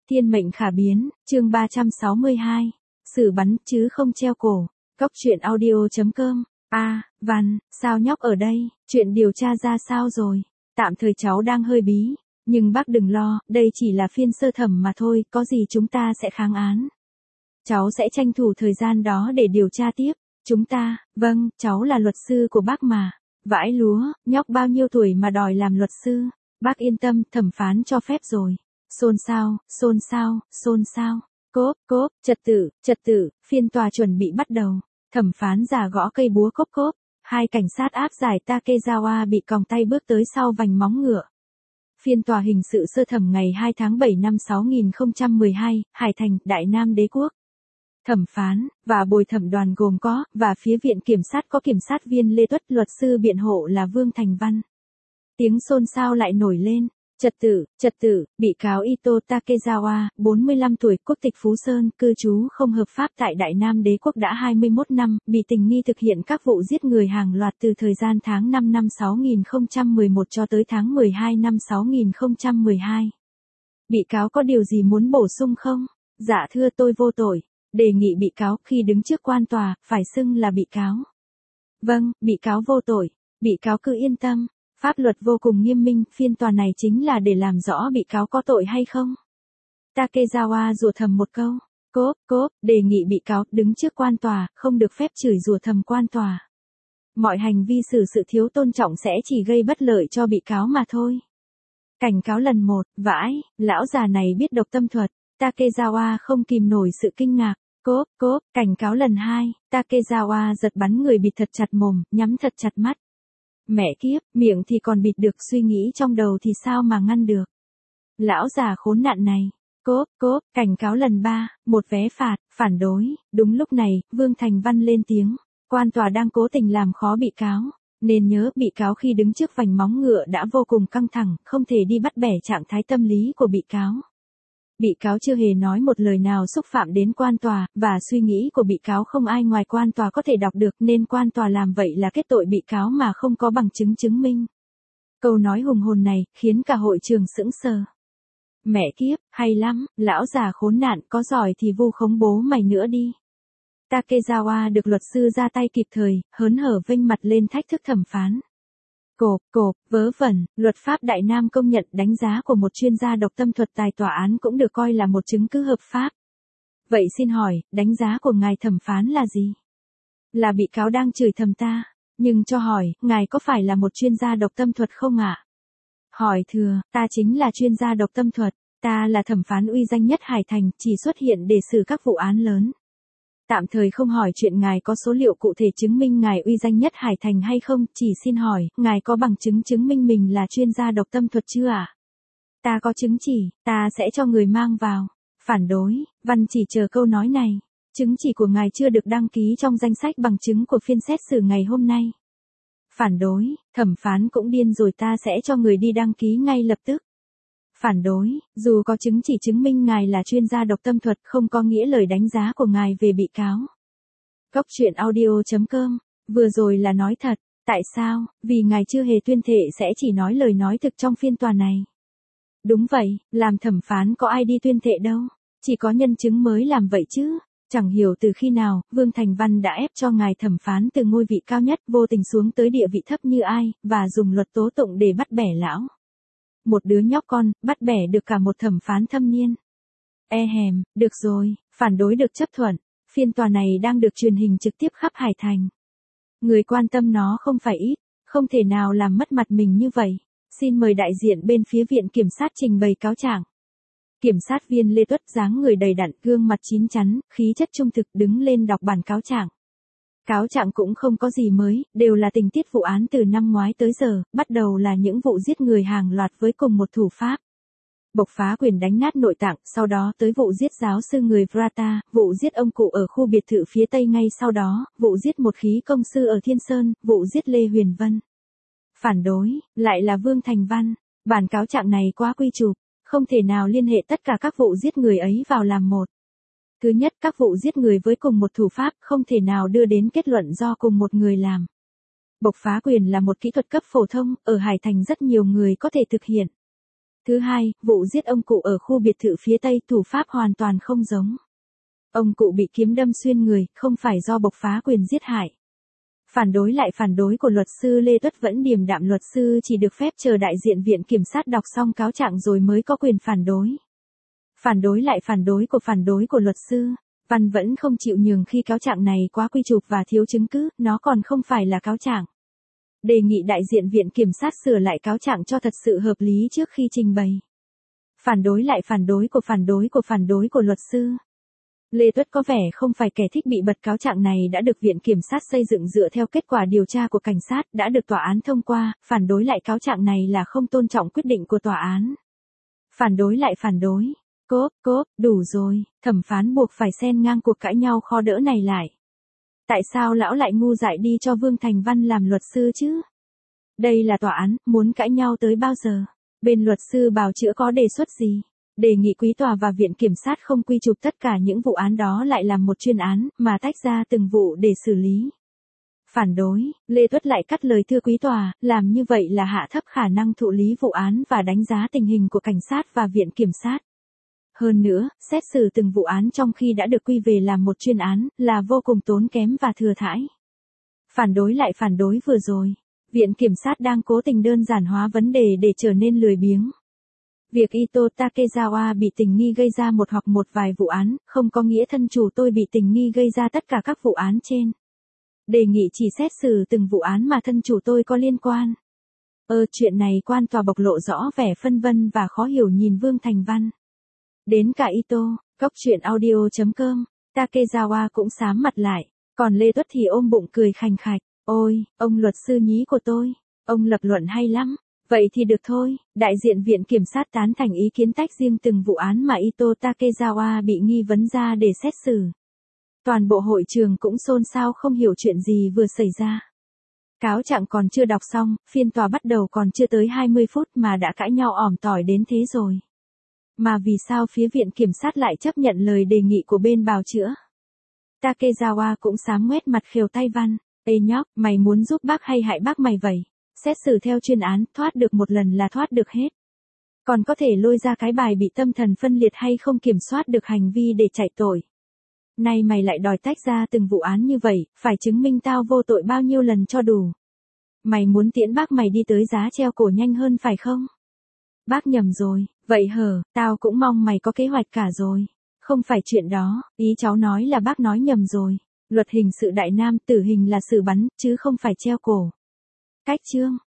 Thiên mệnh khả biến, chương 362. Xử bắn chứ không treo cổ. Góc truyện audio.com. Văn, sao nhóc ở đây, chuyện điều tra ra sao rồi? Tạm thời cháu đang hơi bí, nhưng bác đừng lo, đây chỉ là phiên sơ thẩm mà thôi, có gì chúng ta sẽ kháng án. Cháu sẽ tranh thủ thời gian đó để điều tra tiếp. Chúng ta, vâng, cháu là luật sư của bác mà. Vãi lúa, nhóc bao nhiêu tuổi mà đòi làm luật sư? Bác yên tâm, thẩm phán cho phép rồi. Xôn xao. Cốp, trật tự, phiên tòa chuẩn bị bắt đầu. Thẩm phán giả gõ cây búa cốp. Hai cảnh sát áp giải Takezawa bị còng tay bước tới sau vành móng ngựa. Phiên tòa hình sự sơ thẩm ngày 2 tháng 7 năm 6012, Hải Thành, Đại Nam Đế Quốc. Thẩm phán và bồi thẩm đoàn gồm có, và phía viện kiểm sát có kiểm sát viên Lê Tuất, luật sư biện hộ là Vương Thành Văn. Tiếng xôn xao lại nổi lên. Trật tự, bị cáo Ito Takezawa, 45 tuổi, quốc tịch Phú Sơn, cư trú không hợp pháp tại Đại Nam Đế Quốc đã 21 năm, bị tình nghi thực hiện các vụ giết người hàng loạt từ thời gian tháng 5 năm 6011 cho tới tháng 12 năm 6012. Bị cáo có điều gì muốn bổ sung không? Dạ thưa, tôi vô tội. Đề nghị bị cáo khi đứng trước quan tòa, phải xưng là bị cáo. Vâng, bị cáo vô tội. Bị cáo cứ yên tâm. Pháp luật vô cùng nghiêm minh, phiên tòa này chính là để làm rõ bị cáo có tội hay không. Takezawa rủa thầm một câu. Cốp, đề nghị bị cáo đứng trước quan tòa, không được phép chửi rủa thầm quan tòa. Mọi hành vi xử sự thiếu tôn trọng sẽ chỉ gây bất lợi cho bị cáo mà thôi. Cảnh cáo lần 1, vãi, lão già này biết độc tâm thuật. Takezawa không kìm nổi sự kinh ngạc. Cốp, cảnh cáo lần 2, Takezawa giật bắn người bịt thật chặt mồm, nhắm thật chặt mắt. Mẹ kiếp, miệng thì còn bịt được, suy nghĩ trong đầu thì sao mà ngăn được. Lão già khốn nạn này. Cốp, cảnh cáo lần 3, một vé phạt, phản đối. Đúng lúc này, Vương Thành Văn lên tiếng. Quan tòa đang cố tình làm khó bị cáo. Nên nhớ, bị cáo khi đứng trước vành móng ngựa đã vô cùng căng thẳng, không thể đi bắt bẻ trạng thái tâm lý của bị cáo. Bị cáo chưa hề nói một lời nào xúc phạm đến quan tòa, và suy nghĩ của bị cáo không ai ngoài quan tòa có thể đọc được, nên quan tòa làm vậy là kết tội bị cáo mà không có bằng chứng chứng minh. Câu nói hùng hồn này, khiến cả hội trường sững sờ. Mẹ kiếp, hay lắm, lão già khốn nạn, có giỏi thì vu khống bố mày nữa đi. Takezawa được luật sư ra tay kịp thời, hớn hở vênh mặt lên thách thức thẩm phán. Cộp, vớ vẩn, luật pháp Đại Nam công nhận đánh giá của một chuyên gia độc tâm thuật tại tòa án cũng được coi là một chứng cứ hợp pháp. Vậy xin hỏi, đánh giá của ngài thẩm phán là gì? Là bị cáo đang chửi thầm ta, nhưng cho hỏi, ngài có phải là một chuyên gia độc tâm thuật không ạ? Hỏi thưa, ta chính là chuyên gia độc tâm thuật, ta là thẩm phán uy danh nhất Hải Thành, chỉ xuất hiện để xử các vụ án lớn. Tạm thời không hỏi chuyện ngài có số liệu cụ thể chứng minh ngài uy danh nhất Hải Thành hay không, chỉ xin hỏi, ngài có bằng chứng chứng minh mình là chuyên gia độc tâm thuật chưa ạ? Ta có chứng chỉ, ta sẽ cho người mang vào. Phản đối, Văn chỉ chờ câu nói này. Chứng chỉ của ngài chưa được đăng ký trong danh sách bằng chứng của phiên xét xử ngày hôm nay. Phản đối, thẩm phán cũng điên rồi, ta sẽ cho người đi đăng ký ngay lập tức. Phản đối, dù có chứng chỉ chứng minh ngài là chuyên gia độc tâm thuật không có nghĩa lời đánh giá của ngài về bị cáo. Góc truyện audio.com, vừa rồi là nói thật, tại sao? Vì ngài chưa hề tuyên thệ sẽ chỉ nói lời nói thực trong phiên tòa này. Đúng vậy, làm thẩm phán có ai đi tuyên thệ đâu, chỉ có nhân chứng mới làm vậy chứ. Chẳng hiểu từ khi nào, Vương Thành Văn đã ép cho ngài thẩm phán từ ngôi vị cao nhất vô tình xuống tới địa vị thấp như ai, và dùng luật tố tụng để bắt bẻ lão. Một đứa nhóc con, bắt bẻ được cả một thẩm phán thâm niên. Được rồi, phản đối được chấp thuận. Phiên tòa này đang được truyền hình trực tiếp khắp Hải Thành. Người quan tâm nó không phải ít, không thể nào làm mất mặt mình như vậy. Xin mời đại diện bên phía viện kiểm sát trình bày cáo trạng. Kiểm sát viên Lê Tuất dáng người đầy đặn, gương mặt chín chắn, khí chất trung thực đứng lên đọc bản cáo trạng. Cáo trạng cũng không có gì mới, đều là tình tiết vụ án từ năm ngoái tới giờ, bắt đầu là những vụ giết người hàng loạt với cùng một thủ pháp. Bộc phá quyền đánh nát nội tạng, sau đó tới vụ giết giáo sư người Vrata, vụ giết ông cụ ở khu biệt thự phía Tây ngay sau đó, vụ giết một khí công sư ở Thiên Sơn, vụ giết Lê Huyền Vân. Phản đối, lại là Vương Thành Văn. Bản cáo trạng này quá quy chụp, không thể nào liên hệ tất cả các vụ giết người ấy vào làm một. Thứ nhất, các vụ giết người với cùng một thủ pháp không thể nào đưa đến kết luận do cùng một người làm. Bộc phá quyền là một kỹ thuật cấp phổ thông, ở Hải Thành rất nhiều người có thể thực hiện. Thứ hai, vụ giết ông cụ ở khu biệt thự phía Tây thủ pháp hoàn toàn không giống. Ông cụ bị kiếm đâm xuyên người, không phải do bộc phá quyền giết hại. Phản đối của luật sư Lê Tuất vẫn điềm đạm, luật sư chỉ được phép chờ đại diện viện kiểm sát đọc xong cáo trạng rồi mới có quyền phản đối. Phản đối của luật sư. Văn vẫn không chịu nhường khi cáo trạng này quá quy chụp và thiếu chứng cứ, nó còn không phải là cáo trạng. Đề nghị đại diện viện kiểm sát sửa lại cáo trạng cho thật sự hợp lý trước khi trình bày. Phản đối của luật sư. Lê Tuất có vẻ không phải kẻ thích bị bật, cáo trạng này đã được viện kiểm sát xây dựng dựa theo kết quả điều tra của cảnh sát, đã được tòa án thông qua, phản đối lại cáo trạng này là không tôn trọng quyết định của tòa án. Phản đối. Cốp, đủ rồi, thẩm phán buộc phải xen ngang cuộc cãi nhau khó đỡ này lại. Tại sao lão lại ngu dại đi cho Vương Thành Văn làm luật sư chứ? Đây là tòa án, muốn cãi nhau tới bao giờ? Bên luật sư bào chữa có đề xuất gì? Đề nghị quý tòa và viện kiểm sát không quy chụp tất cả những vụ án đó lại làm một chuyên án, mà tách ra từng vụ để xử lý. Phản đối, Lê Tuất lại cắt lời, thưa quý tòa, làm như vậy là hạ thấp khả năng thụ lý vụ án và đánh giá tình hình của cảnh sát và viện kiểm sát. Hơn nữa, xét xử từng vụ án trong khi đã được quy về làm một chuyên án, là vô cùng tốn kém và thừa thãi. Phản đối vừa rồi. Viện kiểm sát đang cố tình đơn giản hóa vấn đề để trở nên lười biếng. Việc Ito Takezawa bị tình nghi gây ra một hoặc một vài vụ án, không có nghĩa thân chủ tôi bị tình nghi gây ra tất cả các vụ án trên. Đề nghị chỉ xét xử từng vụ án mà thân chủ tôi có liên quan. Chuyện này quan tòa bộc lộ rõ vẻ phân vân và khó hiểu nhìn Vương Thành Văn. Đến cả Ito, goctruyện.audio.com, Takezawa cũng xám mặt lại, còn Lê Tuất thì ôm bụng cười khành khạch. Ôi, ông luật sư nhí của tôi, ông lập luận hay lắm. Vậy thì được thôi, đại diện viện kiểm sát tán thành ý kiến tách riêng từng vụ án mà Ito Takezawa bị nghi vấn ra để xét xử. Toàn bộ hội trường cũng xôn xao không hiểu chuyện gì vừa xảy ra. Cáo trạng còn chưa đọc xong, phiên tòa bắt đầu còn chưa tới 20 phút mà đã cãi nhau ỏm tỏi đến thế rồi. Mà vì sao phía viện kiểm sát lại chấp nhận lời đề nghị của bên bào chữa? Takezawa cũng xám ngoét mặt khều tay Văn. Ê nhóc, mày muốn giúp bác hay hại bác mày vậy? Xét xử theo chuyên án, thoát được một lần là thoát được hết. Còn có thể lôi ra cái bài bị tâm thần phân liệt hay không kiểm soát được hành vi để chạy tội. Nay mày lại đòi tách ra từng vụ án như vậy, phải chứng minh tao vô tội bao nhiêu lần cho đủ. Mày muốn tiễn bác mày đi tới giá treo cổ nhanh hơn phải không? Bác nhầm rồi, vậy hờ, tao cũng mong mày có kế hoạch cả rồi. Không phải chuyện đó, ý cháu nói là bác nói nhầm rồi. Luật hình sự Đại Nam, tử hình là xử bắn, chứ không phải treo cổ. Cách chương.